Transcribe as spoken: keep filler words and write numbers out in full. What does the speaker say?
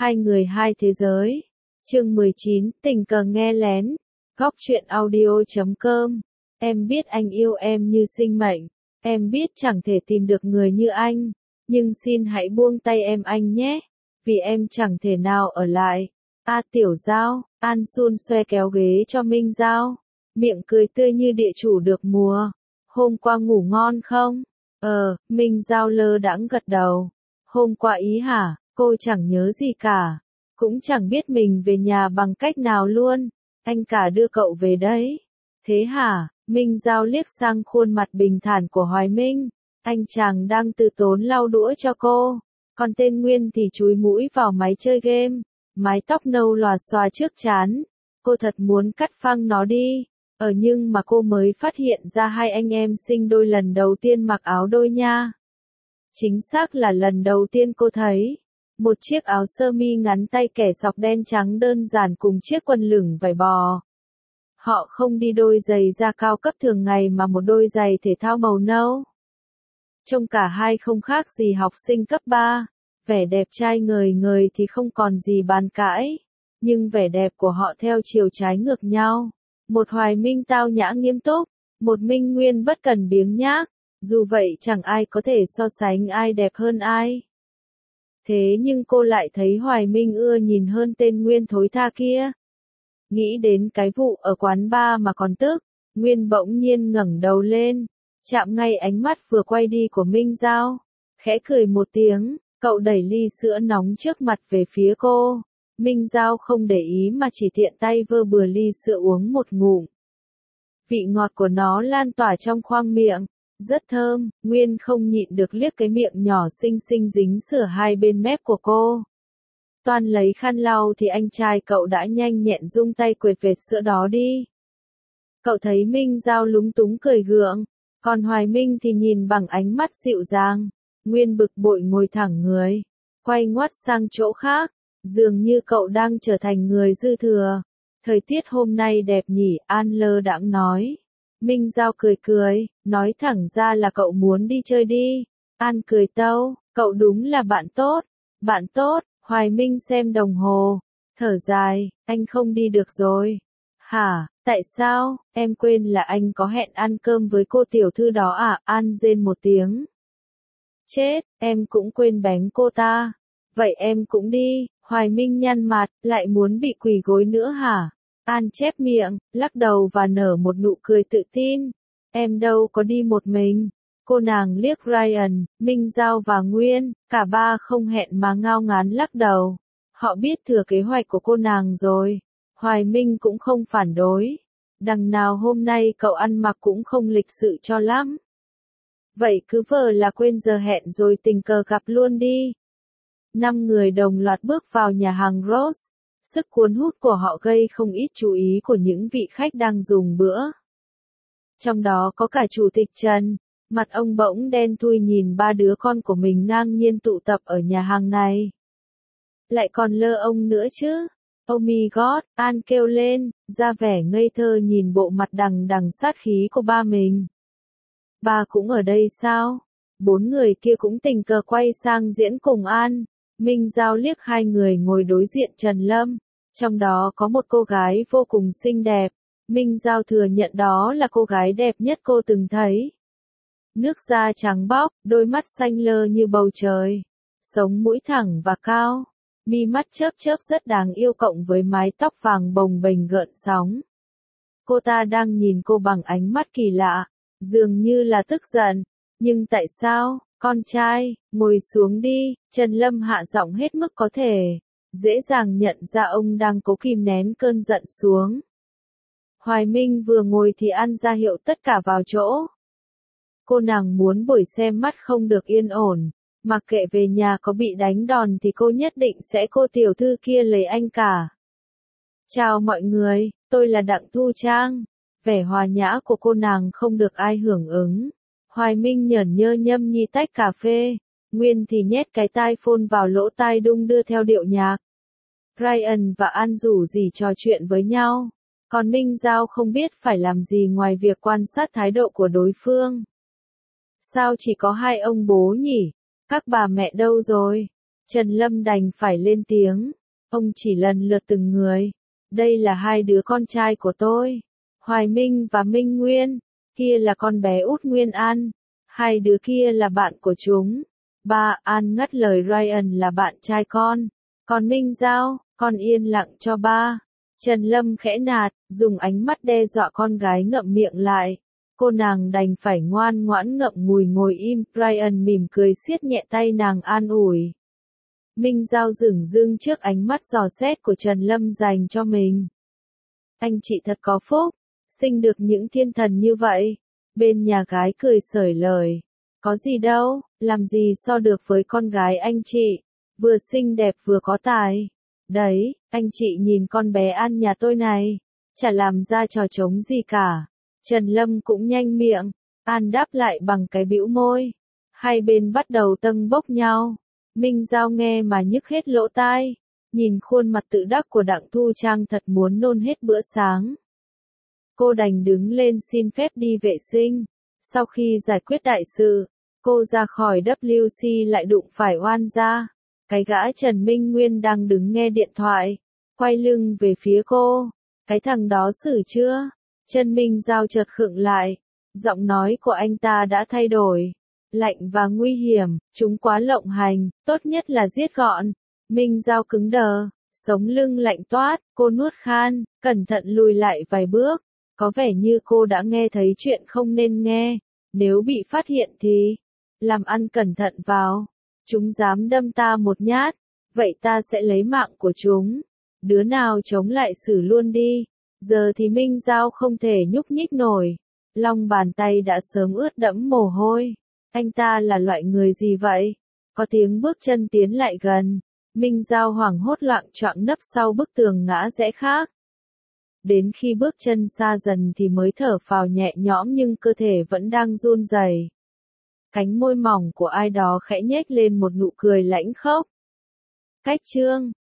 Hai người hai thế giới. Chương mười chín, tình cờ nghe lén. Góc truyện audio chấm com. Em biết anh yêu em như sinh mệnh. Em biết chẳng thể tìm được người như anh. Nhưng xin hãy buông tay em anh nhé. Vì em chẳng thể nào ở lại. A Tiểu Giao, An xun xoe kéo ghế cho Minh Giao. Miệng cười tươi như địa chủ được mùa. Hôm qua ngủ ngon không? Ờ, Minh Giao lơ đãng gật đầu. Hôm qua ý hả? Cô chẳng nhớ gì cả. Cũng chẳng biết mình về nhà bằng cách nào luôn. Anh cả đưa cậu về đấy. Thế hả? Minh Giao liếc sang khuôn mặt bình thản của Hoài Minh. Anh chàng đang từ tốn lau đũa cho cô. Còn tên Nguyên thì chúi mũi vào máy chơi game. Mái tóc nâu lòa xòa trước trán. Cô thật muốn cắt phăng nó đi. Ờ nhưng mà cô mới phát hiện ra hai anh em sinh đôi lần đầu tiên mặc áo đôi nha. Chính xác là lần đầu tiên cô thấy. Một chiếc áo sơ mi ngắn tay kẻ sọc đen trắng đơn giản cùng chiếc quần lửng vải bò. Họ không đi đôi giày da cao cấp thường ngày mà một đôi giày thể thao màu nâu. Trông cả hai không khác gì học sinh cấp ba. Vẻ đẹp trai ngời ngời thì không còn gì bàn cãi. Nhưng vẻ đẹp của họ theo chiều trái ngược nhau. Một Hoài Minh tao nhã nghiêm túc. Một Minh Nguyên bất cần biếng nhác. Dù vậy chẳng ai có thể so sánh ai đẹp hơn ai. Thế nhưng cô lại thấy Hoài Minh ưa nhìn hơn tên Nguyên thối tha kia. Nghĩ đến cái vụ ở quán bar mà còn tức, Nguyên bỗng nhiên ngẩng đầu lên, chạm ngay ánh mắt vừa quay đi của Minh Giao. Khẽ cười một tiếng, cậu đẩy ly sữa nóng trước mặt về phía cô. Minh Giao không để ý mà chỉ tiện tay vơ bừa ly sữa uống một ngụm. Vị ngọt của nó lan tỏa trong khoang miệng. Rất thơm, Nguyên không nhịn được liếc cái miệng nhỏ xinh xinh dính sữa hai bên mép của cô. Toan lấy khăn lau thì anh trai cậu đã nhanh nhẹn rung tay quệt vệt sữa đó đi. Cậu thấy Minh Giao lúng túng cười gượng, còn Hoài Minh thì nhìn bằng ánh mắt dịu dàng. Nguyên bực bội ngồi thẳng người, quay ngoắt sang chỗ khác, dường như cậu đang trở thành người dư thừa. Thời tiết hôm nay đẹp nhỉ, An lơ đãng nói. Minh Giao cười cười, nói thẳng ra là cậu muốn đi chơi đi. An cười tâu, cậu đúng là bạn tốt. Bạn tốt, Hoài Minh xem đồng hồ, thở dài, anh không đi được rồi. Hả, tại sao, em quên là anh có hẹn ăn cơm với cô tiểu thư đó à, An rên một tiếng. Chết, em cũng quên bánh cô ta. Vậy em cũng đi, Hoài Minh nhăn mặt, lại muốn bị quỳ gối nữa hả? An chép miệng, lắc đầu và nở một nụ cười tự tin. Em đâu có đi một mình. Cô nàng liếc Ryan, Minh Giao và Nguyên, cả ba không hẹn mà ngao ngán lắc đầu. Họ biết thừa kế hoạch của cô nàng rồi. Hoài Minh cũng không phản đối. Đằng nào hôm nay cậu ăn mặc cũng không lịch sự cho lắm. Vậy cứ vờ là quên giờ hẹn rồi tình cờ gặp luôn đi. Năm người đồng loạt bước vào nhà hàng Rose. Sức cuốn hút của họ gây không ít chú ý của những vị khách đang dùng bữa. Trong đó có cả Chủ tịch Trần, mặt ông bỗng đen thui nhìn ba đứa con của mình ngang nhiên tụ tập ở nhà hàng này. Lại còn lơ ông nữa chứ. Oh my god, An kêu lên, ra vẻ ngây thơ nhìn bộ mặt đằng đằng sát khí của ba mình. Ba cũng ở đây sao? Bốn người kia cũng tình cờ quay sang diễn cùng An. Minh Giao liếc hai người ngồi đối diện Trần Lâm, trong đó có một cô gái vô cùng xinh đẹp. Minh Giao thừa nhận đó là cô gái đẹp nhất cô từng thấy. Nước da trắng bóc, đôi mắt xanh lơ như bầu trời, sống mũi thẳng và cao, mi mắt chớp chớp rất đáng yêu cộng với mái tóc vàng bồng bềnh gợn sóng. Cô ta đang nhìn cô bằng ánh mắt kỳ lạ, dường như là tức giận, nhưng tại sao? Con trai, ngồi xuống đi, Trần Lâm hạ giọng hết mức có thể, dễ dàng nhận ra ông đang cố kìm nén cơn giận xuống. Hoài Minh vừa ngồi thì An ra hiệu tất cả vào chỗ. Cô nàng muốn buổi xem mắt không được yên ổn, mặc kệ về nhà có bị đánh đòn thì cô nhất định sẽ cô tiểu thư kia lấy anh cả. Chào mọi người, tôi là Đặng Thu Trang. Vẻ hòa nhã của cô nàng không được ai hưởng ứng. Hoài Minh nhởn nhơ nhâm nhi tách cà phê, Nguyên thì nhét cái tai phone vào lỗ tai đung đưa theo điệu nhạc. Ryan và An rủ rỉ trò chuyện với nhau, còn Minh Giao không biết phải làm gì ngoài việc quan sát thái độ của đối phương. Sao chỉ có hai ông bố nhỉ? Các bà mẹ đâu rồi? Trần Lâm đành phải lên tiếng. Ông chỉ lần lượt từng người. Đây là hai đứa con trai của tôi. Hoài Minh và Minh Nguyên. Kia là con bé út Nguyên An. Hai đứa kia là bạn của chúng. Ba, An ngắt lời Ryan là bạn trai con. Còn Minh Giao, con yên lặng cho ba. Trần Lâm khẽ nạt, dùng ánh mắt đe dọa con gái ngậm miệng lại. Cô nàng đành phải ngoan ngoãn ngậm ngùi ngồi im. Ryan mỉm cười siết nhẹ tay nàng an ủi. Minh Giao dửng dưng trước ánh mắt dò xét của Trần Lâm dành cho mình. Anh chị thật có phúc, sinh được những thiên thần như vậy. Bên nhà gái cười xởi lời. Có gì đâu, làm gì so được với con gái anh chị. Vừa xinh đẹp vừa có tài. Đấy, anh chị nhìn con bé An nhà tôi này. Chả làm ra trò trống gì cả. Trần Lâm cũng nhanh miệng. An đáp lại bằng cái bĩu môi. Hai bên bắt đầu tâng bốc nhau. Minh Giao nghe mà nhức hết lỗ tai. Nhìn khuôn mặt tự đắc của Đặng Thu Trang thật muốn nôn hết bữa sáng. Cô đành đứng lên xin phép đi vệ sinh. Sau khi giải quyết đại sự, cô ra khỏi W C lại đụng phải Oan Gia. Cái gã Trần Minh Nguyên đang đứng nghe điện thoại, quay lưng về phía cô. Cái thằng đó xử chưa? Trần Minh Giao chợt khựng lại. Giọng nói của anh ta đã thay đổi. Lạnh và nguy hiểm, chúng quá lộng hành, tốt nhất là giết gọn. Minh Giao cứng đờ, sống lưng lạnh toát, cô nuốt khan, cẩn thận lùi lại vài bước. Có vẻ như cô đã nghe thấy chuyện không nên nghe. Nếu bị phát hiện thì, làm ăn cẩn thận vào. Chúng dám đâm ta một nhát, vậy ta sẽ lấy mạng của chúng. Đứa nào chống lại xử luôn đi. Giờ thì Minh Giao không thể nhúc nhích nổi. Lòng bàn tay đã sớm ướt đẫm mồ hôi. Anh ta là loại người gì vậy? Có tiếng bước chân tiến lại gần. Minh Giao hoảng hốt loạn choạng nấp sau bức tường ngã rẽ khác. Đến khi bước chân xa dần thì mới thở phào nhẹ nhõm nhưng cơ thể vẫn đang run rẩy. Cánh môi mỏng của ai đó khẽ nhếch lên một nụ cười lãnh khốc. Cách chương